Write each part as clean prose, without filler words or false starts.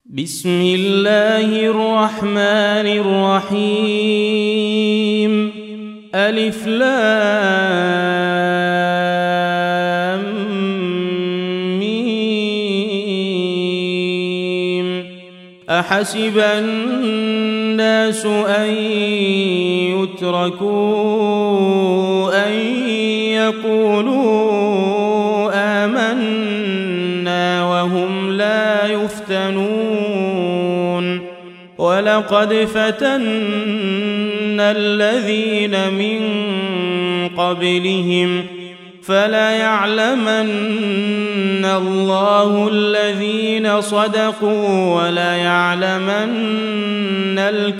بسم الله الرحمن الرحيم. ألف لام ميم. أحسب الناس أن يتركوا أن يقولوا آمنا وهم لا يفتنون. ولقد فتنا الذين من قبلهم فليعلمن الله الذين صدقوا وليعلمن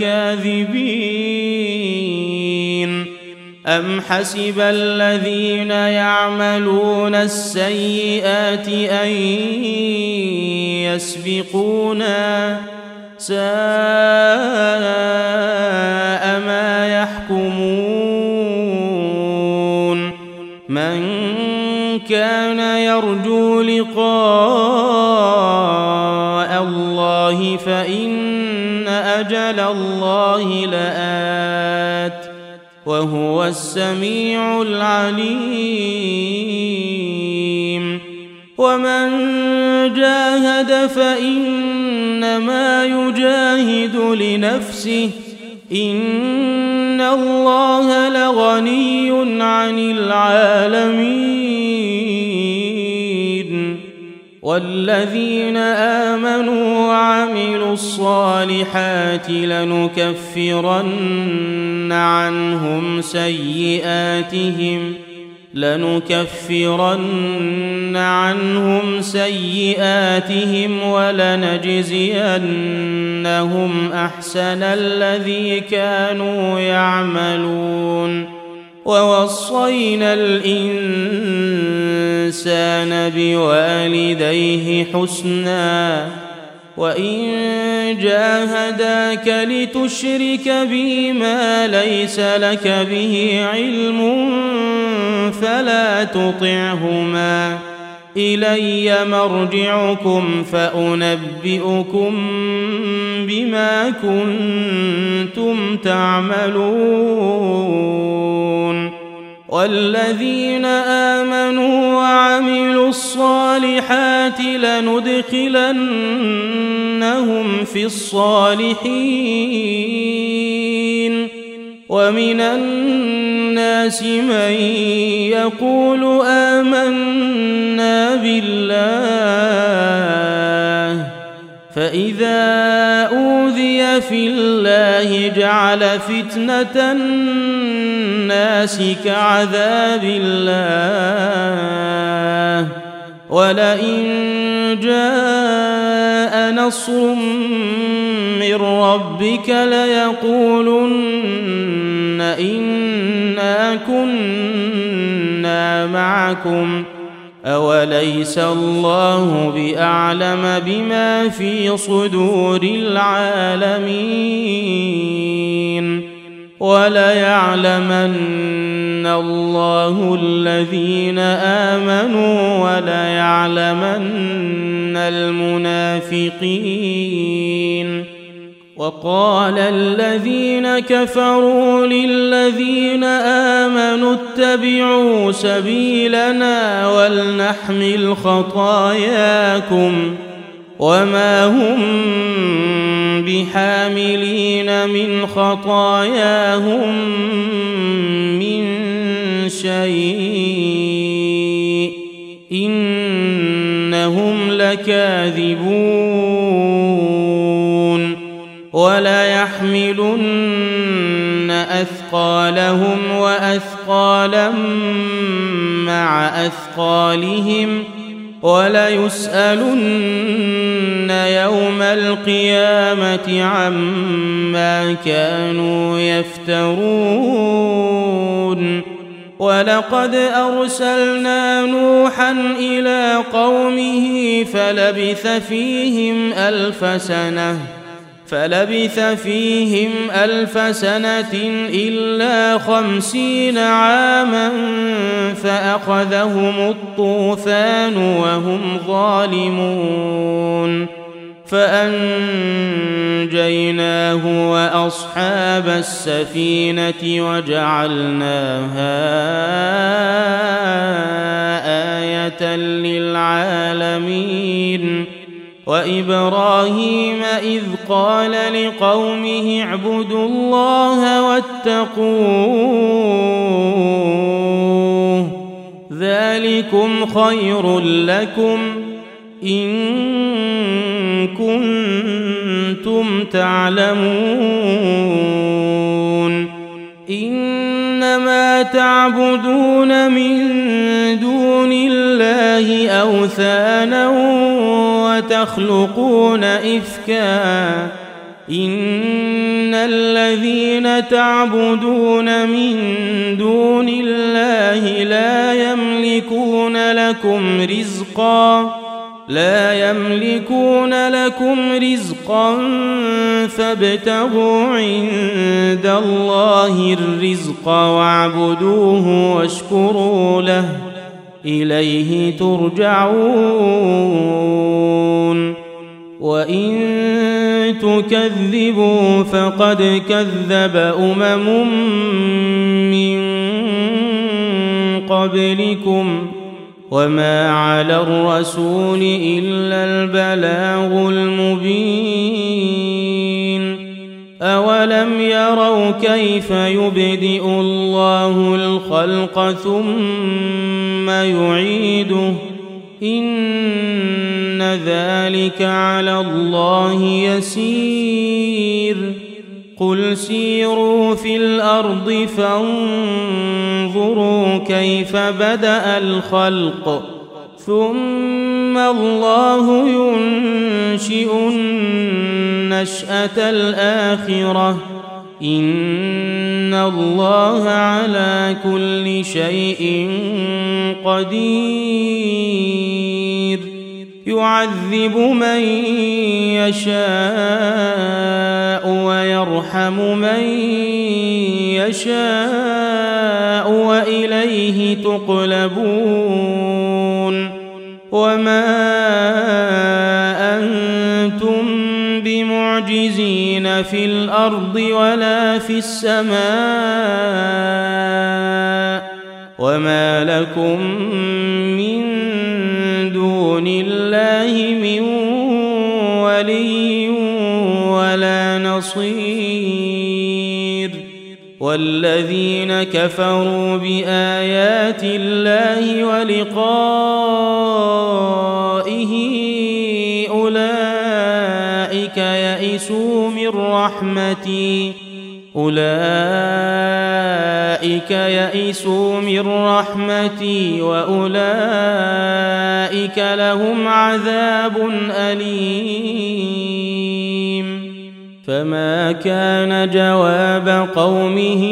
الكاذبين. أم حسب الذين يعملون السيئات أن يسبقونا ساء ما يحكمون. من كان يرجو لقاء الله فإن أجل الله لآت وهو السميع العليم. ومن جاهد فإنما يجاهد لنفسه إن الله لغني عن العالمين. والذين آمنوا وعملوا الصالحات لنكفرن عنهم سيئاتهم ولنجزينهم أحسن الذي كانوا يعملون. ووصينا الإنسان بوالديه حسنا وإن جاهداك لتشرك بي ما ليس لك به علم فلا تطعهما إلي مرجعكم فأنبئكم بما كنتم تعملون. والذين آمنوا وعملوا الصالحات لندخلنهم في الصالحين. ومن الناس من يقول آمنا بالله فإذا أوذي في الله جعل فتنة الناس كعذاب الله. ولئن جاء نصر من ربك ليقولن إنا كنا معكم أوليس الله بأعلم بما في صدور العالمين. وليعلمن الله الذين آمنوا وليعلمن المنافقين. وقال الذين كفروا للذين آمنوا اتبعوا سبيلنا ولنحمل خطاياكم وما هم بحاملين من خطاياهم من شيء إنهم لكاذبون. ولا يحملن أثقالهم وأثقالا مع أثقالهم وليسألن يوم القيامة عما كانوا يفترون. ولقد أرسلنا نوحا إلى قومه فلبث فيهم ألف سنة إلا 50 عاما فأخذهم الطوفان وهم ظالمون فأنجيناه وأصحاب السفينة وجعلناها آية للعالمين وإبراهيم إذ قال لقومه اعبدوا الله واتقوه ذلكم خير لكم إن كنتم تعلمون إنما تعبدون من دون الله أوثانا وتخلقون إفكا إن الذين تعبدون من دون الله لا يملكون لكم رزقا فابتغوا عند الله الرزق واعبدوه واشكروا له إليه ترجعون وإن تكذبوا فقد كذب من قبلكم وما على الرسول إلا البلاغ المبين أولم يروا كيف يبدئ الله الخلق ثم يعيده إن ذلك على الله يسير قل سيروا في الأرض فانظروا كيف بدأ الخلق ثم الله ينشئ النشأة الآخرة إن الله على كل شيء قدير يعذب من يشاء ويرحم من يشاء وإليه تقلبون وما أنتم بمعجزين في الأرض ولا في السماء وما لكم من دون الله من ولي ولا نصير والذين كفروا بآيات الله ولقائه أولئك يئسوا من رحمتي وأولئك لهم عذاب أليم فما كان جواب قومه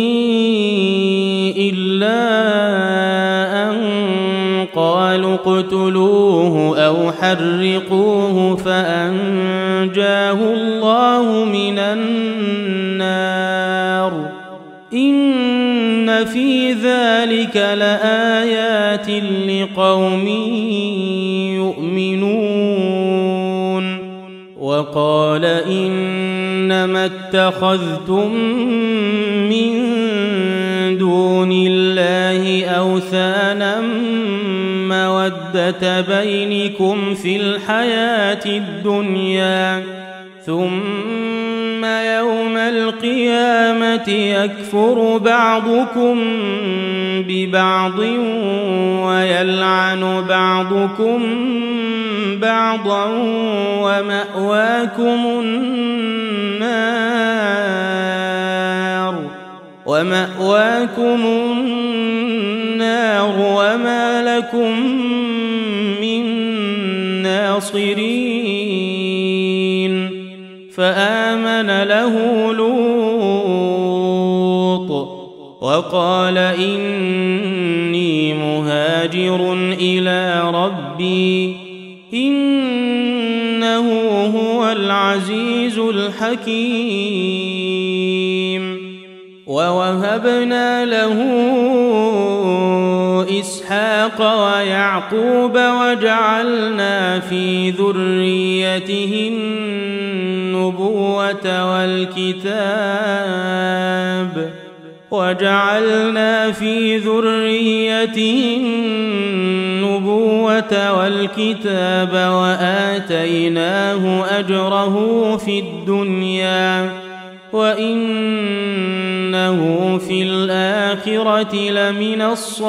إلا أن قالوا اقتلوه أو حرقوه فأنجاه الله من النار إن في ذلك لآيات لقوم يؤمنون وقال إنما اتخذتم من دون الله أوثانا مودة بينكم في الحياة الدنيا ثم يوم القيامة يكفر بعضكم ببعض ويلعن بعضكم بعضا ومأواكم النار وما لكم من ناصرين فآمن له لوط وقال إني مهاجر إلى ربي إنه هو العزيز الحكيم ووهبنا له إسحاق ويعقوب وجعلنا في ذريته النبوة والكتاب وآتيناه أجره في الدنيا وإنه في الآخرة لمن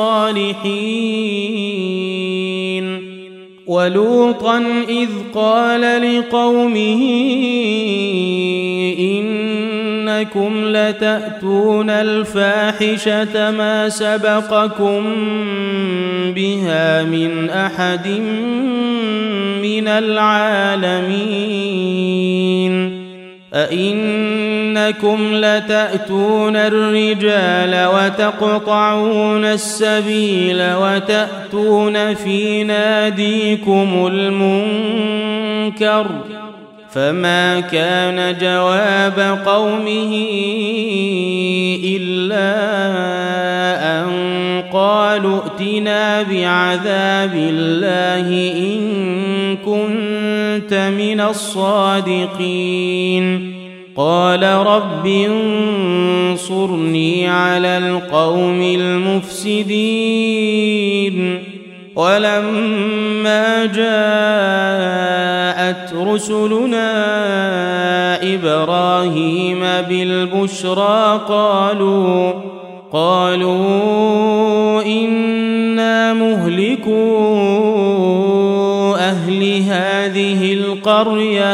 الصالحين. ولوطا إذ قال لقومه إنكم لتأتون الفاحشة ما سبقكم بها من أحد من العالمين. أئنكم لتأتون الرجال وتقطعون السبيل وتأتون في ناديكم المنكر. فما كان جواب قومه إلا أن قالوا ائتنا بعذاب الله إن كنت من الصادقين. قال رب انصرني على القوم المفسدين. ولما جاءت رسلنا إبراهيم بالبشرى قالوا إنا مهلكو أهل هذه القرية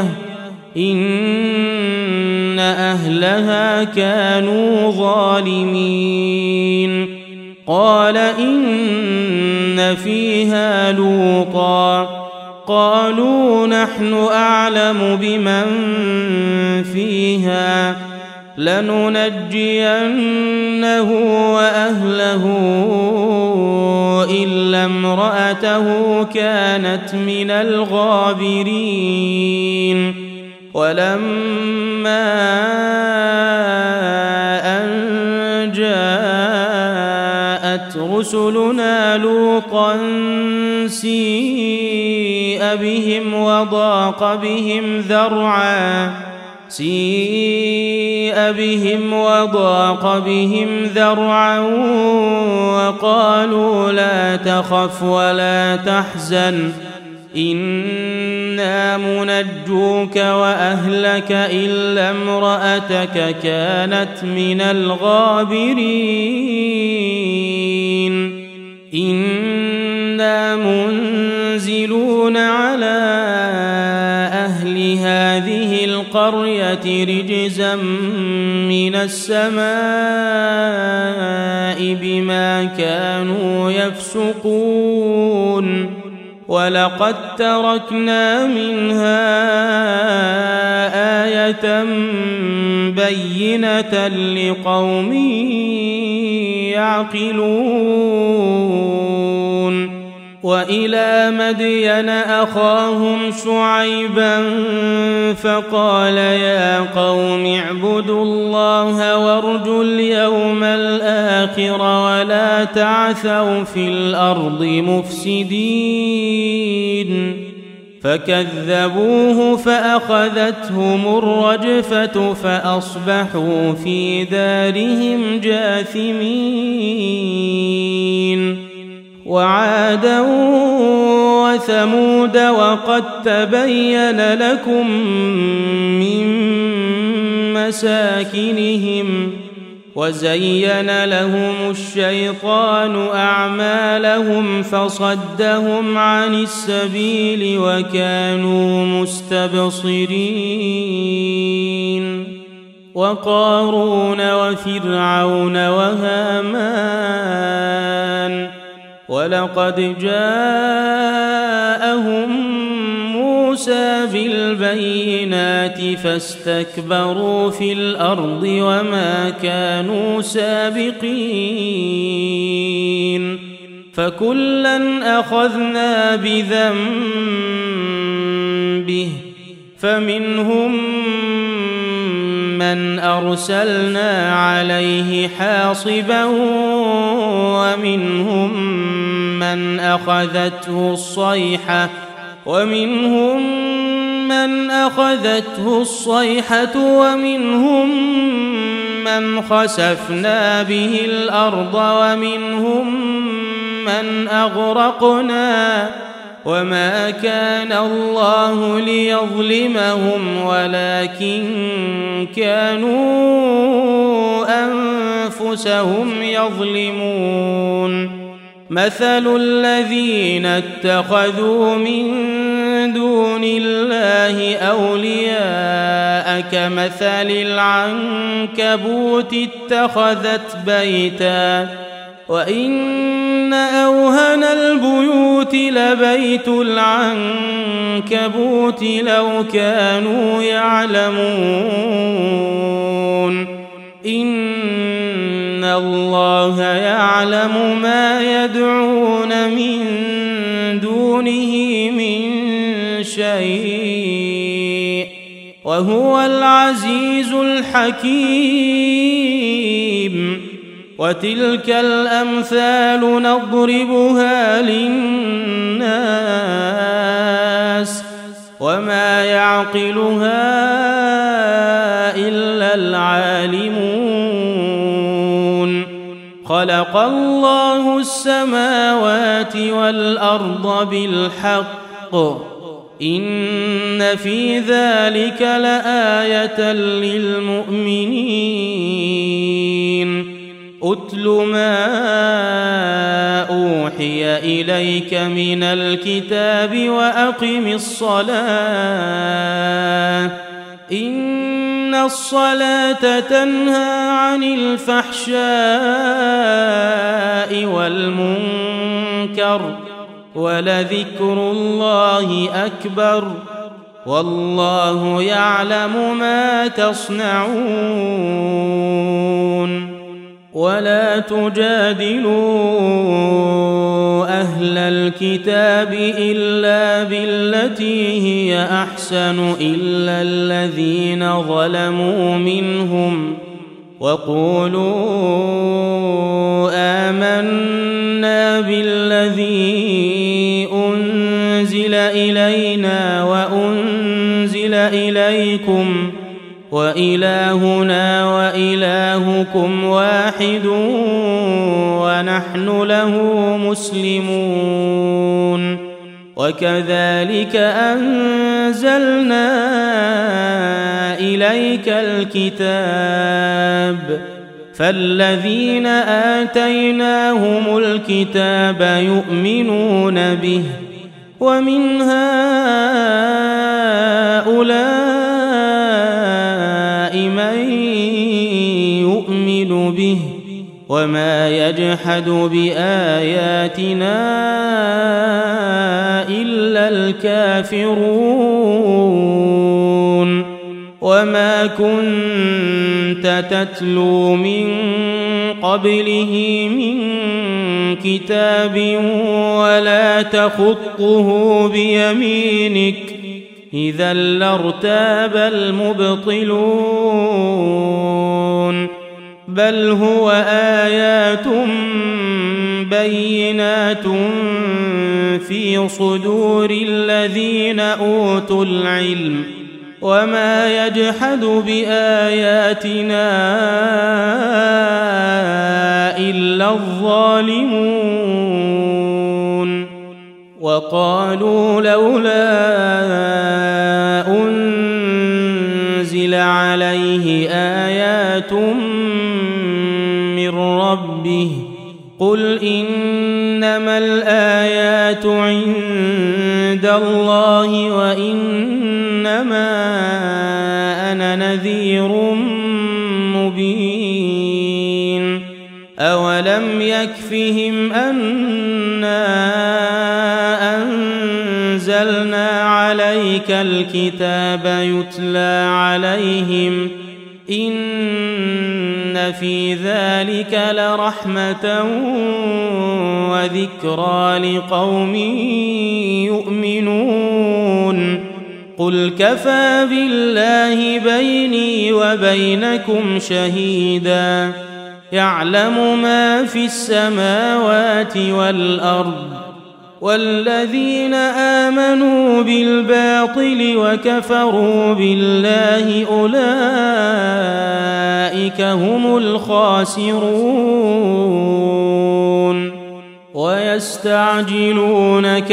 إن أهلها كانوا ظالمين. قال إن فيها لوطا قالوا نحن أعلم بمن فيها لننجينه وأهله إلا امرأته كانت من الغابرين. ولما أن جاءت رسلنا لوطا سيء بهم وضاق بهم ذرعا وقالوا لا تخف ولا تحزن إنا منجوك وأهلك إلا امرأتك كانت من الغابرين. إنا منزلون على أهل هذه القرية رجزا من السماء بما كانوا يفسقون. ولقد تركنا منها آية بينة لقوم يعقلون. وإلى مدين أخاهم شعيبا فقال يا قوم اعبدوا الله وارجوا اليوم الآخر ولا تعثوا في الأرض مفسدين. فكذبوه فأخذتهم الرجفة فأصبحوا في دارهم جاثمين. وعادا وثمود وقد تبين لكم من مساكنهم وزين لهم الشيطان أعمالهم فصدهم عن السبيل وكانوا مستبصرين. وقارون وفرعون وهامان ولقد جاءهم موسى بالبينات فاستكبروا في الأرض وما كانوا سابقين. فكلا أخذنا بذنبه فمنهم من أرسلنا عليه حاصبا ومنهم من أخذته الصيحة ومنهم من خسفنا به الأرض ومنهم من أغرقنا وما كان الله ليظلمهم ولكن كانوا أنفسهم يظلمون مثل الذين اتخذوا من دون الله أولياء كمثل العنكبوت اتخذت بيتا وإن أوهن البيوت لبيت العنكبوت لو كانوا يعلمون إن الله يعلم ما يدعون من دونه من شيء وهو العزيز الحكيم وتلك الأمثال نضربها للناس وما يعقلها إلا العالمون خلق الله السماوات والأرض بالحق إن في ذلك لآية للمؤمنين أتل ما أوحي إليك من الكتاب وأقم الصلاة إن الصلاة تنهى عن الفحشاء والمنكر ولذكر الله أكبر والله يعلم ما تصنعون ولا تجادلوا أهل الكتاب إلا بالتي هي أحسن إلا الذين ظلموا منهم وقولوا آمنا بالذي أنزل إلينا وأنزل إليكم وإلهنا وإلهكم واحد ونحن له مسلمون وكذلك أنزلنا إليك الكتاب فالذين آتيناهم الكتاب يؤمنون به ومن هؤلاء من يؤمن به وما يجحد بآياتنا إلا الكافرون وما كنت تتلو من قبله من كتاب ولا تخطه بيمينك إذا لارتاب المبطلون بل هو آيات بينات في صدور الذين أوتوا العلم وما يجحد بآياتنا إلا الظالمون وقالوا لولا أنزل عليه آيات من ربه قل إنما الآيات عند الله وإنما أنا نذير مبين أولم يكفهم أنا أنزلنا عليك الكتاب يتلى عليهم إن في ذلك لرحمة وذكرى لقوم يؤمنون قل كفى بالله بيني وبينكم شهيدا يعلم ما في السماوات والأرض والذين آمنوا بالباطل وكفروا بالله أولئك هم الخاسرون ويستعجلونك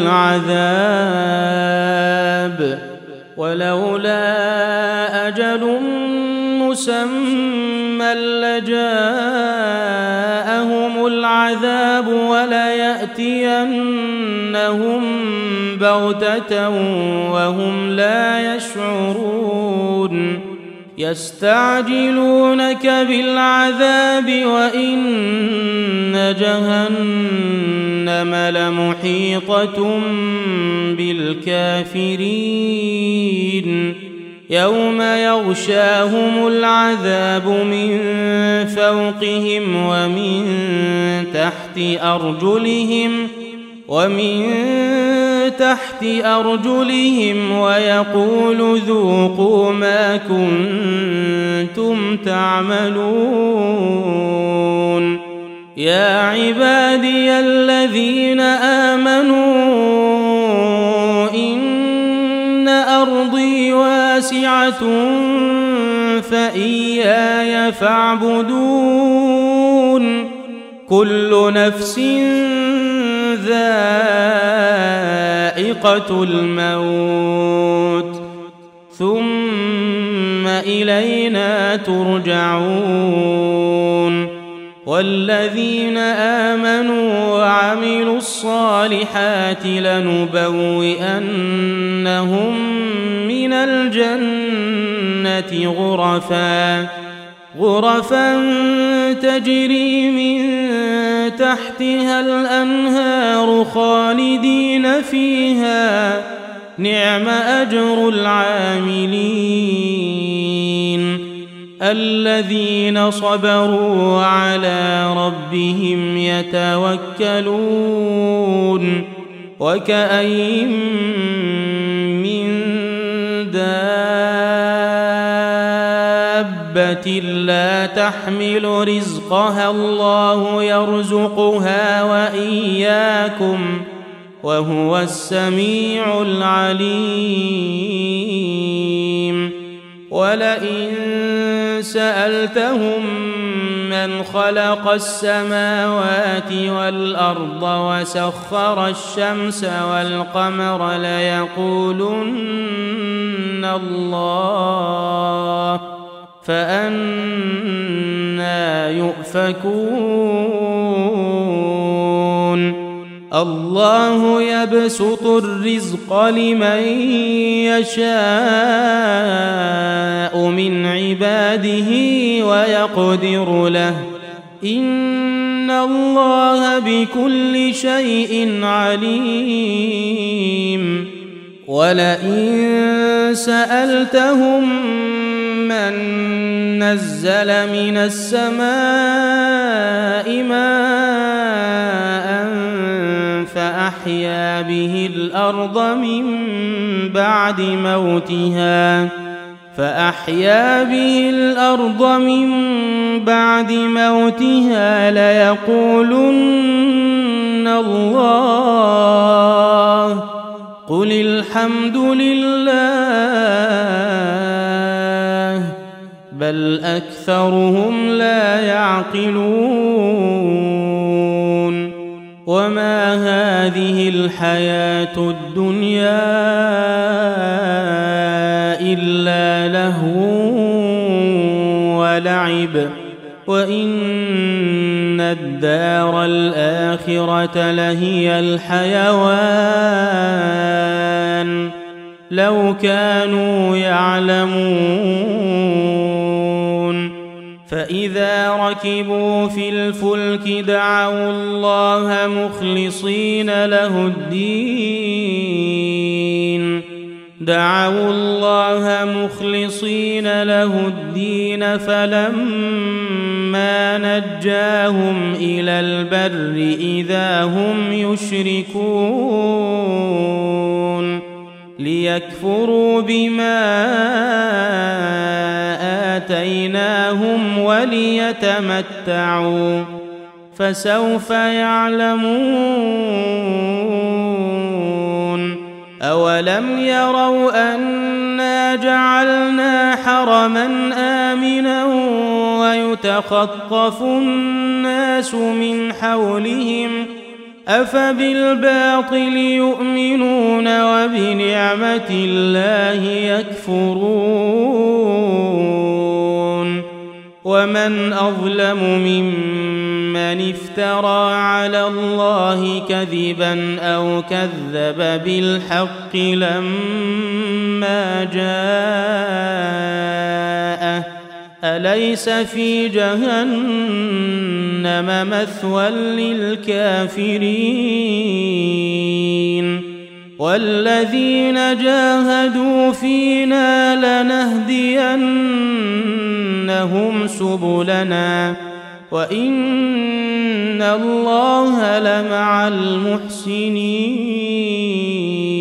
بالعذاب ولولا أجل مسمى لجاءهم العذاب وليأتينهم بغتة وهم لا يشعرون يستعجلونك بالعذاب وإن جهنم لمحيطة بالكافرين يوم يغشاهم العذاب من فوقهم ومن تحت أرجلهم ويقول ذوقوا ما كنتم تعملون يا عبادي الذين آمنوا إن أرضي واسعة فإياي فاعبدون كل نفس ذائقة الموت ثم إلينا ترجعون والذين آمنوا وعملوا الصالحات لنبوئنهم من الجنة غرفا تجري من تحتها الأنهار خالدين فيها نعم أجر العاملين الذين صبروا على ربهم يتوكلون وكأين من دابة لا تحمل رزقها الله يرزقها وإياكم وهو السميع العليم ولئن سألتهم من خلق السماوات والأرض وسخر الشمس والقمر ليقولن الله فأنى يؤفكون الله يبسط الرزق لمن يشاء من عباده ويقدر له إن الله بكل شيء عليم ولئن سألتهم من نزل من السماء ماء فأحيا به الأرض من بعد موتها ليقولن الله قل الحمد لله بل أكثرهم لا يعقلون وما هذه الحياة الدنيا إلا لهو ولعب وإن الدار الآخرة لهي الحيوان لو كانوا يعلمون فإذا ركبوا في الفلك دعوا الله مخلصين له الدين فلما نجاهم إلى البر إذا هم يشركون ليكفروا بما آتيناهم وليتمتعوا فسوف يعلمون أولم يروا أنا جعلنا حرما آمنا ويتخطف الناس من حولهم أفبالباطل يؤمنون وبنعمة الله يكفرون ومن أظلم ممن افترى على الله كذبا أو كذب بالحق لما جاءه أليس في جهنم مثوى للكافرين والذين جاهدوا فينا لنهدينهم سبلنا وإن الله لمع المحسنين